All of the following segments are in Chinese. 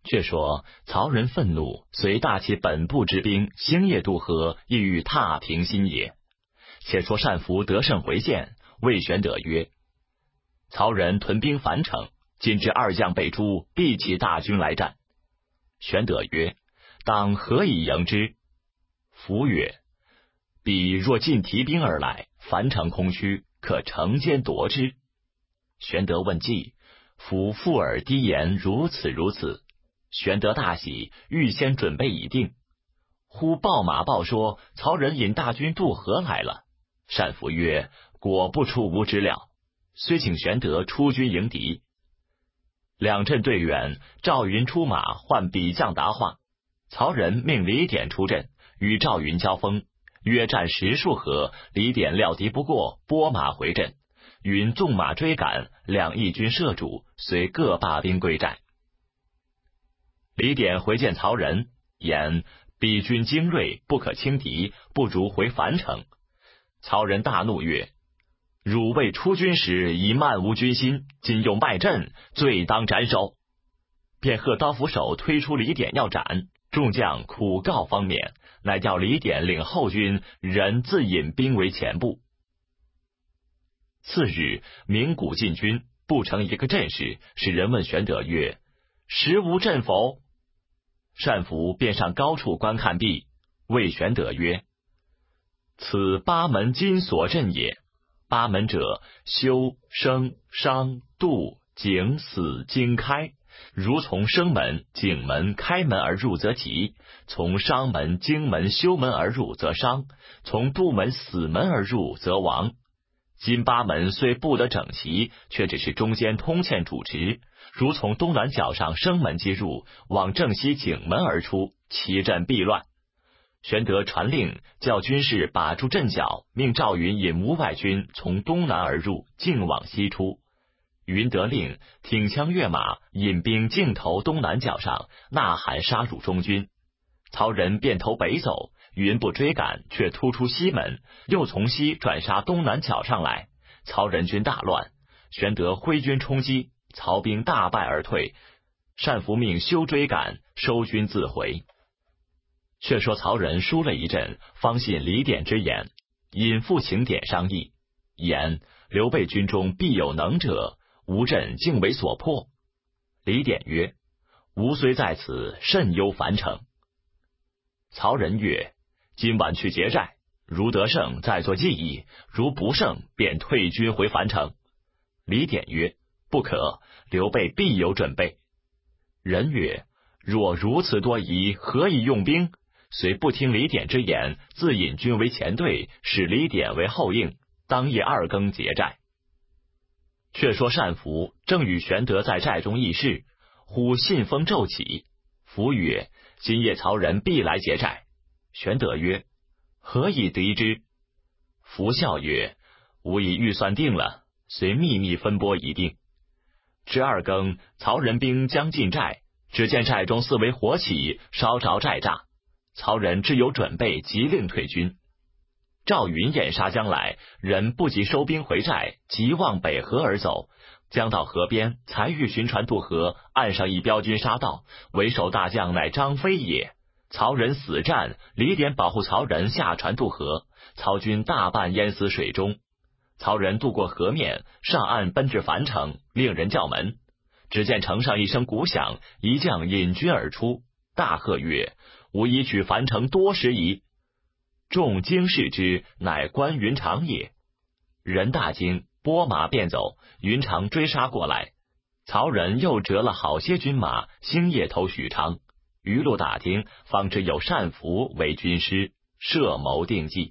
却说曹仁愤怒，遂大起本部之兵，星夜渡河，意欲踏平新野。且说单福得胜回县，谓玄德曰：曹仁屯兵樊城，今至二将被诛，必起大军来战。玄德曰：当何以迎之？福曰：彼若尽提兵而来，樊城空虚，可乘间夺之。玄德问计，福附耳低言如此如此。玄德大喜，预先准备已定。忽报马报说曹仁引大军渡河来了。单福曰：果不出吾之料，虽请玄德出军迎敌。两阵对远，赵云出马唤比将答话。曹仁命李典出阵，与赵云交锋，约战10数合，李典料敌不过，拨马回阵。云纵马追赶，两义军摄主，遂各罢兵归寨。李典回见曹仁，言彼军精锐，不可轻敌，不如回樊城。曹仁大怒曰：汝未出军时已漫无军心，今又卖阵，罪当斩首。便喝刀斧手推出李典要斩，众将苦告方免，乃叫李典领后军，人自引兵为前部。次日，鸣鼓进军，布成一个阵势，使人问玄德曰：实无阵否？单福便上高处观看毕，谓玄德曰：此八门金锁阵也。八门者，修、生、伤、杜、景、死、经、开。如从生门、景门、开门而入则吉，从伤门、经门、修门而入则伤，从杜门、死门而入则亡。今八门虽布得整齐，却只是中间通堑主持。如从东南角上生门击入，往正西景门而出，其阵必乱。玄德传令，叫军士把住阵脚，命赵云引5万军从东南而入，径往西出。云得令，挺枪跃马，引兵径投东南角上，呐喊杀入中军。曹仁便投北走，云不追赶，却突出西门，又从西转杀东南角上来。曹仁军大乱，玄德挥军冲击，曹兵大败而退。单福命休追赶，收军自回。却说曹仁输了一阵，方信李典之言，引复请典商议，言刘备军中必有能者，吾阵竟为所破。李典曰：吾虽在此，甚忧樊城。曹仁曰：今晚去劫寨，如得胜，再作计议；如不胜，便退军回樊城。李典曰：不可，刘备必有准备。人曰：若如此多疑，何以用兵？遂不听李典之言，自引军为前队，使李典为后应，当夜2更劫寨。却说单福正与玄德在寨中议事，忽信风骤起。福曰：今夜曹仁必来劫寨。玄德曰：何以敌之？福笑曰：吾已预算定了，遂秘密分拨一定。至2更，曹仁兵将进寨，只见寨中四围火起，烧着寨栅。曹仁知有准备，急令退军。赵云掩杀将来，人不及收兵回寨，急往北河而走。将到河边，才欲寻船渡河，岸上一彪军杀到，为首大将乃张飞也。曹仁死战，李典保护曹仁下船渡河，曹军大半淹死水中。曹仁渡过河面，上岸奔至樊城，令人叫门。只见城上一声鼓响，一将引军而出，大喝曰：吾已取樊城多时矣。众惊视之，乃关云长也。人大惊，拨马便走，云长追杀过来。曹仁又折了好些军马，星夜投许昌。余路打听，方知有单福为军师，设谋定计。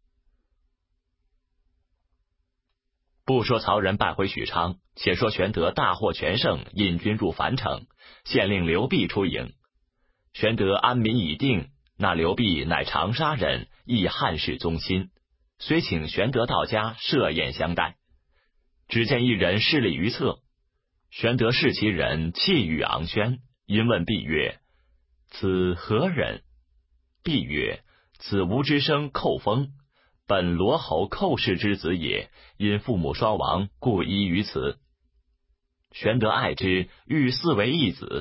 不说曹仁败回许昌，且说玄德大获全胜，引军入樊城，县令刘辟出营。玄德安民已定，那刘辟乃长沙人，亦汉室宗亲，虽请玄德到家设宴相待。只见一人侍立于侧，玄德视其人，气宇昂轩，因问毕曰：此何人？毕曰：此吾之生寇封，本罗侯寇氏之子也，因父母双亡，故依于此。玄德爱之，欲嗣为义子。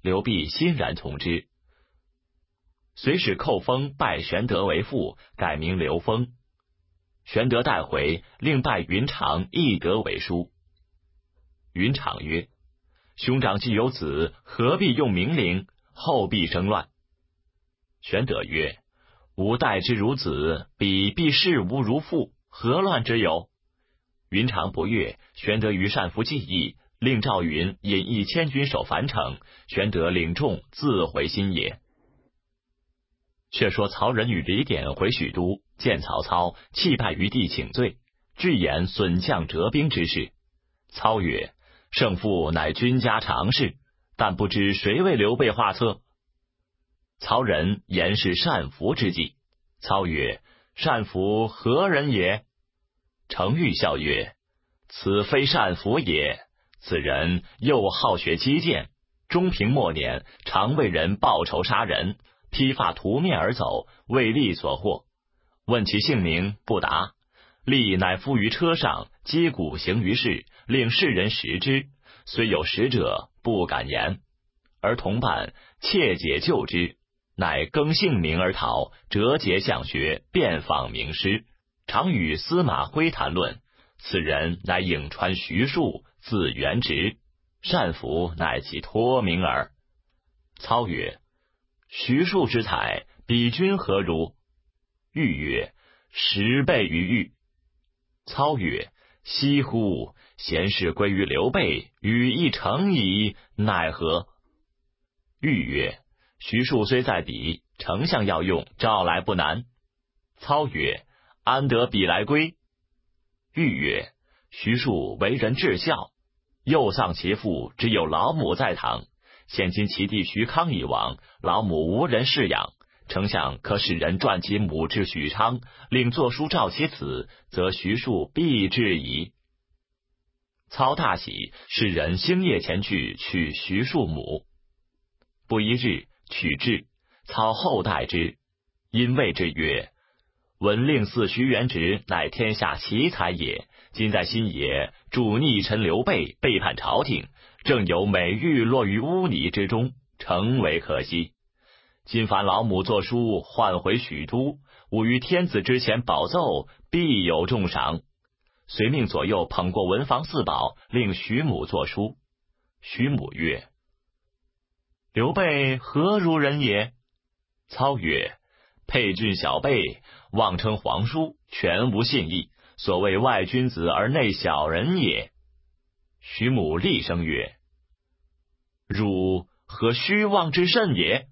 刘弼欣然从之。遂使寇封拜玄德为父，改名刘封。玄德带回，另拜云长、翼德为叔。云长曰：兄长既有子，何必用名陵，后必生乱。玄德曰：吾待之如子，彼必视吾如父，何乱之有？云长不悦，玄德于单福计议，令赵云引1000军守樊城，玄德领众自回新野。却说曹仁与李典回许都，见曹操，泣拜于地请罪，具言损将折兵之事。操曰：胜负乃君家常事，但不知谁为刘备画策。曹仁言是单福之计。操曰：单福何人也？程昱笑曰：此非单福也，此人又好学击剑，中平末年常为人报仇杀人，披发涂面而走，为利所获。问其姓名，不答。利乃伏于车上，击鼓行于市，令世人识之，虽有识者，不敢言。而同伴窃解救之，乃更姓名而逃，折节向学，遍访名师，常与司马徽谈论。此人乃颍川徐庶，字元直，单福乃其托名耳。操曰：徐庶之才，比君何如？豫曰：10倍于豫。操曰：惜乎！贤士归于刘备，羽翼成矣，奈何？豫曰：徐庶虽在彼，丞相要用，召来不难。操曰：安得彼来归？豫曰：徐庶为人至孝，幼丧其父，只有老母在堂。现今其弟徐康已亡，老母无人侍养，丞相可使人传其母至许昌，令作书召其子，则徐庶必至矣。操大喜，使人星夜前去取徐庶母。不一日，取至，操后待之，因谓之曰：闻令嗣徐元直乃天下奇才也，今在新野助逆臣刘备，背叛朝廷，正有美玉落于污泥之中，诚为可惜。今凡老母作书换回许都，吾于天子之前保奏，必有重赏。遂命左右捧过文房四宝，令徐母作书。徐母曰：刘备何如人也？操曰：沛郡小辈，妄称皇叔，全无信义，所谓外君子而内小人也。徐母厉声曰：汝何虚妄之甚也？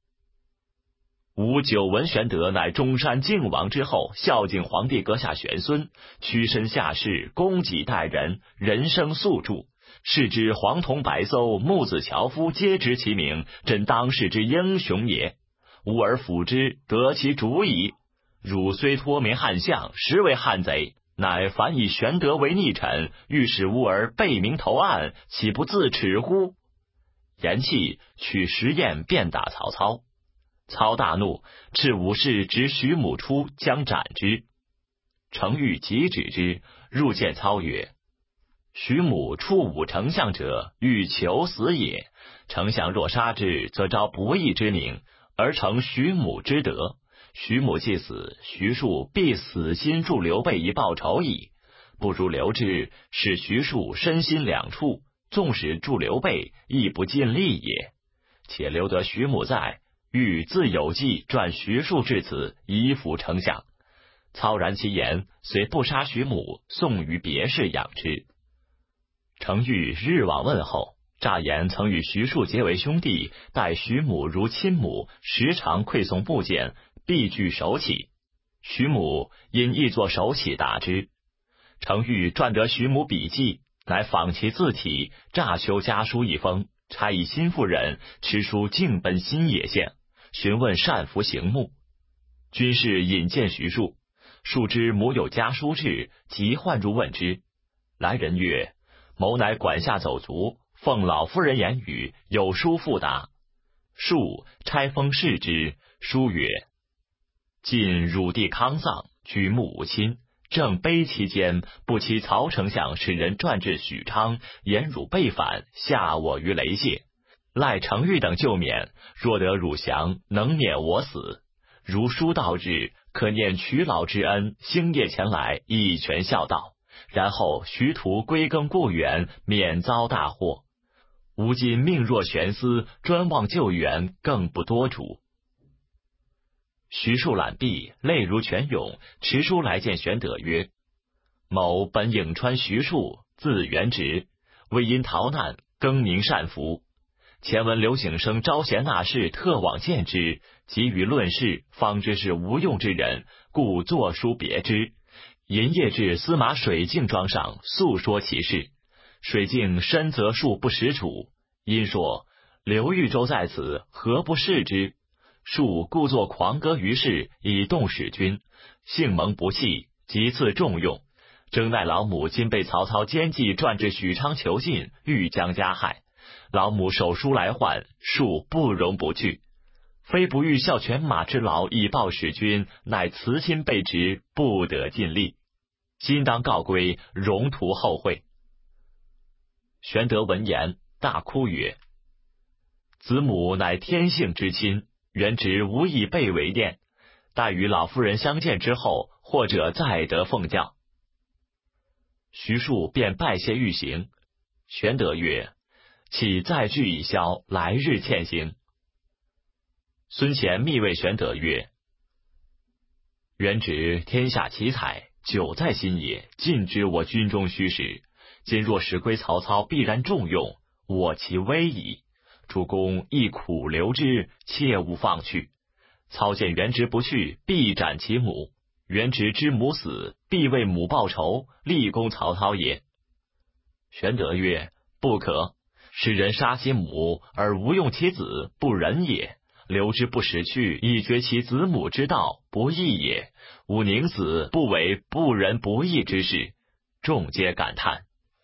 吾久闻玄德乃中山靖王之后，孝敬皇帝阁下玄孙，屈身下士，供给待人，人生素著。是之黄铜白邹、木子樵夫皆知其名，真当世之英雄也。吾而辅之，得其主矣。汝虽托名汉相，实为汉贼，乃反以玄德为逆臣，欲使吾儿背名投暗，岂不自耻乎？言讫，取石砚便打曹操。操大怒，斥武士执徐母出，将斩之。程昱即止之，入见操曰：徐母触侮丞相者，欲求死也。丞相若杀之，则招不义之名，而成徐母之德。徐母既死，徐庶必死心助刘备以报仇矣。不如留之，使徐庶身心两处，纵使助刘备，亦不尽力也。且留得徐母在，欲自有计传徐庶至此，以辅丞相。操然其言，遂不杀徐母，送于别室养之。程昱日往问候，诈言曾与徐庶结为兄弟，待徐母如亲母，时常馈送部件，必具手起。徐母因亦作手起答之。程昱撰得徐母笔记，乃仿其字体，诈修家书一封，差以新妇人持书径奔新野县，询问单福行目。军士引荐徐庶，庶知母有家书至，即唤入问之。来人曰：某乃管下走卒，奉老夫人言语，有书复答。庶拆封视之，书曰：晋汝弟康丧，举目无亲，正悲其间，不期曹丞相使人传至许昌，言汝背反，下我于雷泄。 赖成玉等救免，若得汝降，能免我死。如书到日，可念瞿老之恩，星夜前来，以全孝道。然后徐图归耕故园，免遭大祸。吾今命若悬丝，专望救援，更不多主。徐庶览毕，泪如泉涌，持书来见玄德曰：某本颍川徐庶，字元直，为因逃难，更名善福。前闻刘景升招贤纳士，特往见之，急于论事，方知是无用之人，故作书别之。寅夜至司马水镜庄上，诉说其事。水镜深责庶不识主，因说刘豫州在此，何不视之？庶故作狂歌于世，以动使君，幸蒙不弃，即赐重用。征奈老母今被曹操奸计转至许昌囚禁，欲将加害。老母手书来唤，庶不容不去。非不欲效犬马之劳以报使君，乃辞亲被职，不得尽力。今当告归，容图后会。玄德闻言，大哭曰：子母乃天性之亲，原直无以备为念，待与老夫人相见之后，或者再得奉教。徐庶便拜谢欲行。玄德曰：岂再聚一宵，来日欠行。孙乾密谓玄德曰：元直天下奇才，久在心也，尽知我军中虚实。今若使归曹操，必然重用，我其危矣。主公亦苦留之，切勿放去。操见元直不去，必斩其母。元直知母死，必为母报仇，立功曹操也。玄德曰：不可。使人杀其母，而无用其子，不仁也。留之不使去，以绝其子母之道，不义也。吾宁死，不为不仁不义之事。众皆感叹。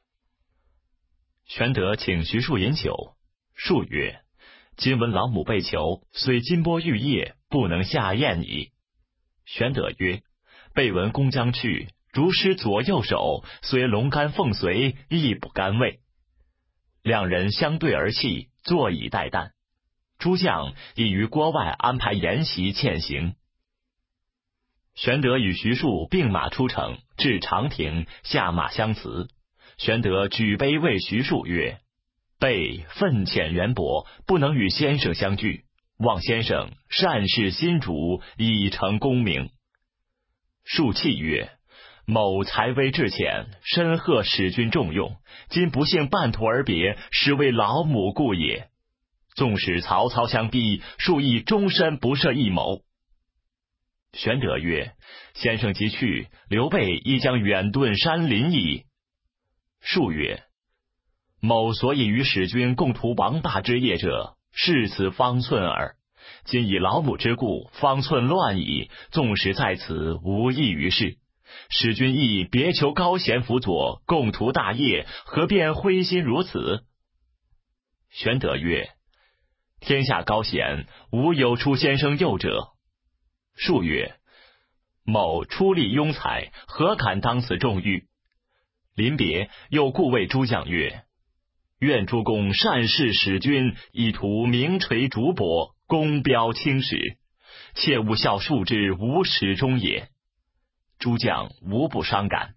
玄德请徐庶饮酒。庶曰：今闻老母被囚，虽金钵玉液，不能下咽矣。玄德曰：备闻公将去，如失左右手，虽龙肝凤髓，亦不甘味。两人相对而泣，坐以待旦。诸将已于郭外安排筵席欠行。玄德与徐庶并马出城，至长亭，下马相辞。玄德举杯为徐庶曰：备愤浅渊博，不能与先生相聚，望先生善事新主，以成功名。庶泣曰：某才微志浅，深贺使君重用，今不幸半途而别，实为老母故也。纵使曹操相逼，庶亦终身不涉一谋。玄德曰：先生即去，刘备亦将远遁山林矣。庶曰：某所以与使君共图王霸之业者，是此方寸耳。今以老母之故，方寸乱矣，纵使在此，无益于事。使君亦别求高贤辅佐，共图大业，何便灰心如此？玄德曰：天下高贤，无有出先生右者。庶曰：某出力庸才，何敢当此重誉？临别，又故谓诸将曰：愿诸公善事使君，以图名垂竹帛，功标青史，切勿笑庶之无始终也。诸将无不伤感。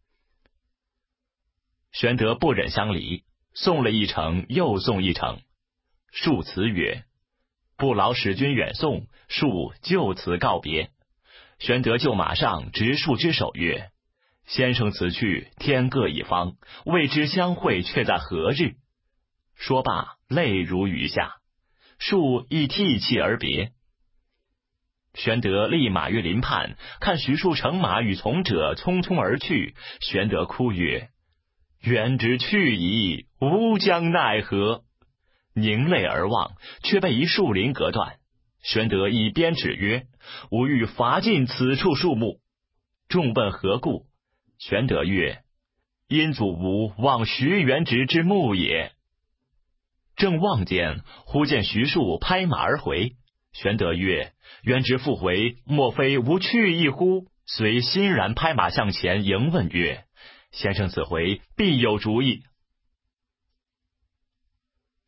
玄德不忍相离，送了一程，又送一程。庶辞曰：不劳使君远送，庶就此告别。玄德就马上执庶之手曰：先生此去，天各一方，未知相会却在何日？说罢，泪如雨下。庶亦涕泣而别。玄德立马于林畔，看徐庶乘马与从者匆匆而去。玄德哭曰：元直去矣，吾将奈何？凝泪而望，却被一树林隔断。玄德以鞭指曰：吾欲伐尽此处树木。众问何故？玄德曰：因祖吾望徐元直之墓也。正望间，忽见徐庶拍马而回。玄德曰：元直复回，莫非无去意乎？遂欣然拍马向前迎问曰：先生此回必有主意。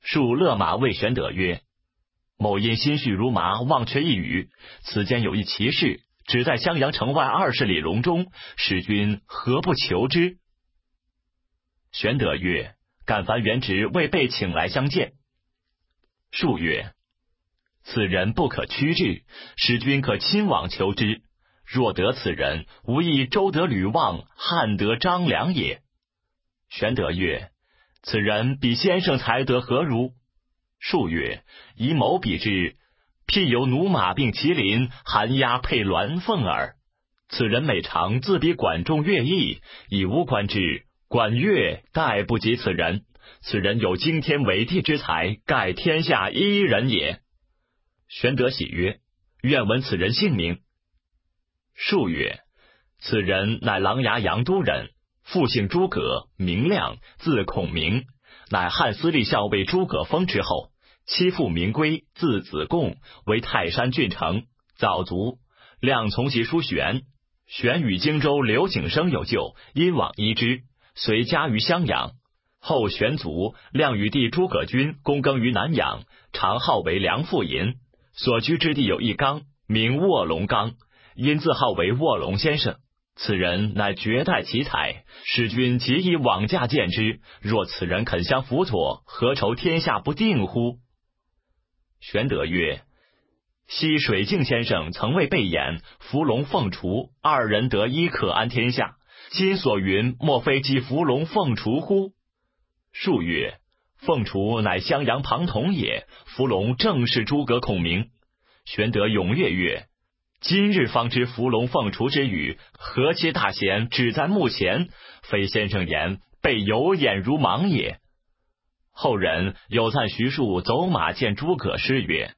树勒马谓玄德曰：某因心绪如麻，忘却一语。此间有一奇士，只在襄阳城外20里隆中，使君何不求之？玄德曰：敢烦元直为备请来相见。树曰：此人不可屈至，使君可亲往求之。若得此人，无异周得吕望，汉得张良也。玄德曰：此人比先生才德何如？树曰：以某比之，譬有驽马并麒麟，寒鸦配鸾凤耳。此人每常自比管仲、乐毅，以吾观之，管乐盖不及此人。此人有惊天伟地之才，盖天下一人也。玄德喜曰：愿闻此人姓名。树曰：此人乃琅琊阳都人，父姓诸葛，名亮，字孔明，乃汉司隶校尉诸葛丰之后。其父名归，字子贡，为泰山郡丞，早卒。亮从其叔玄，玄与荆州刘景升有旧，因往依之，遂家于襄阳。后玄卒，亮与弟诸葛均躬耕于南阳，常号为梁父吟。所居之地有一冈，名卧龙冈，因自号为卧龙先生。此人乃绝代奇才，使君即以往驾见之。若此人肯相辅佐，何愁天下不定乎？玄德曰：昔水镜先生曾为备言，伏龙凤雏2人得一可安天下。今所云，莫非即伏龙凤雏乎？树曰：凤雏乃襄阳庞统也，伏龙正是诸葛孔明。玄德踊跃曰：今日方知伏龙凤雏之语，何其大贤，只在目前，非先生言，备有眼如盲也。后人有赞徐庶走马见诸葛诗曰：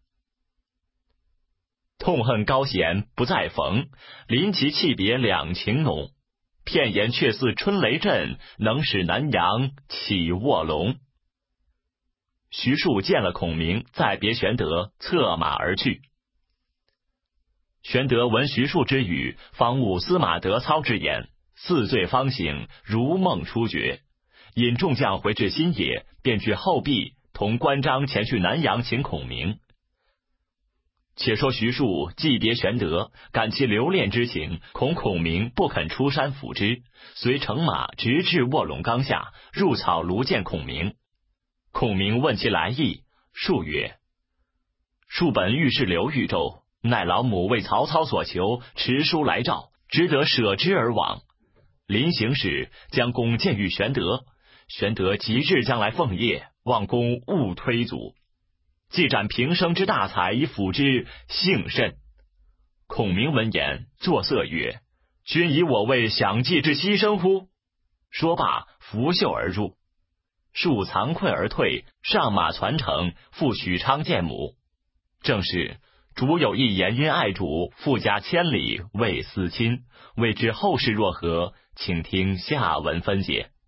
痛恨高贤不再逢，临其气别两情浓。片言却似春雷震，能使南阳起卧龙。徐庶见了孔明，再别玄德，策马而去。玄德闻徐庶之语，方悟司马德操之言，4岁方醒，如梦初觉。引众将回至新野，便去后壁，同关张前去南阳请孔明。且说徐庶既别玄德，感其留恋之情，恐孔明不肯出山辅之，遂乘马直至卧龙冈下，入草庐见孔明。孔明问其来意，庶曰：庶本欲是刘豫州，奈老母为曹操所求，持书来召，只得舍之而往。临行时，将弓箭与玄德。玄德即日将来奉业，望公勿推阻。既展平生之大才以辅之，幸甚。孔明闻言，作色曰：君以我为享计之牺牲乎？说罢，拂袖而入。庶惭愧而退，上马传承，赴许昌见母。正是主有意言因爱主，富家千里为私亲。未知后事若何，请听下文分解。